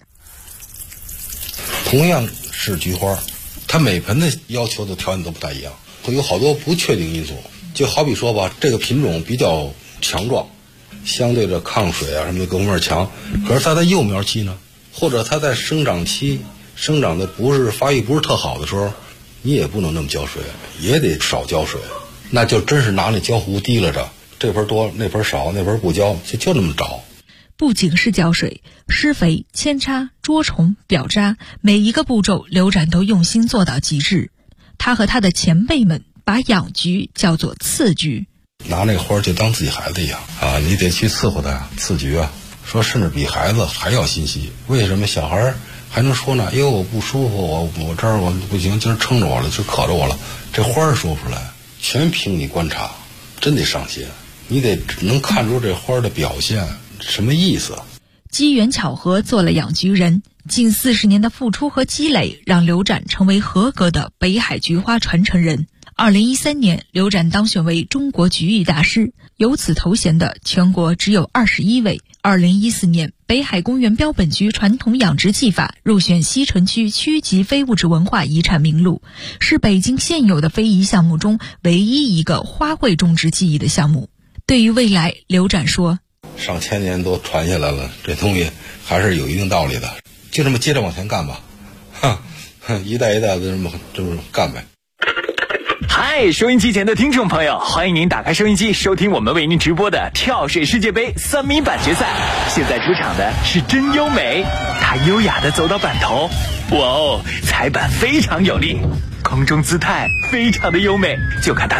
同样是菊花，它每盆的要求的条件都不太一样，会有好多不确定因素。就好比说吧，这个品种比较强壮，相对的抗水啊什么的各方面强，可是它在幼苗期呢，或者它在生长期生长的发育不是特好的时候，你也不能那么浇水，也得少浇水，那就真是拿那浇壶提拉着，这盆多那盆少，那盆不浇，就那么着。 不仅是浇水、施肥、扦插、捉虫、表扎，每一个步骤刘展都用心做到极致。他和他的前辈们把养菊叫做刺菊， 拿那个花就当自己孩子一样啊，你得去伺候它，刺菊啊，说甚至比孩子还要心细。为什么小孩还能说呢？哎呦，我不舒服，我这儿我不行，今儿撑着我了，就渴着我了。这花说不出来，全凭你观察，真得上心，你得能看出这花的表现什么意思。 机缘巧合做了养菊人，近40年的付出和积累，让刘展成为合格的北海菊花传承人。2013年，刘展当选为中国菊艺大师，有此头衔的全国只有21位。2014年，北海公园标本菊传统养殖技法入选西城区区级非物质文化遗产名录，是北京现有的非遗项目中唯一一个花卉种植技艺的项目。对于未来，刘展说， 上千年都传下来了，这东西还是有一定道理的，就这么接着往前干吧，一代一代的这么干呗。 嗨，收音机前的听众朋友，欢迎您打开收音机，收听我们为您直播的跳水世界杯3米板决赛。现在出场的是真优美，她优雅地走到板头，哇哦，踩板非常有力，空中姿态非常的优美，就看她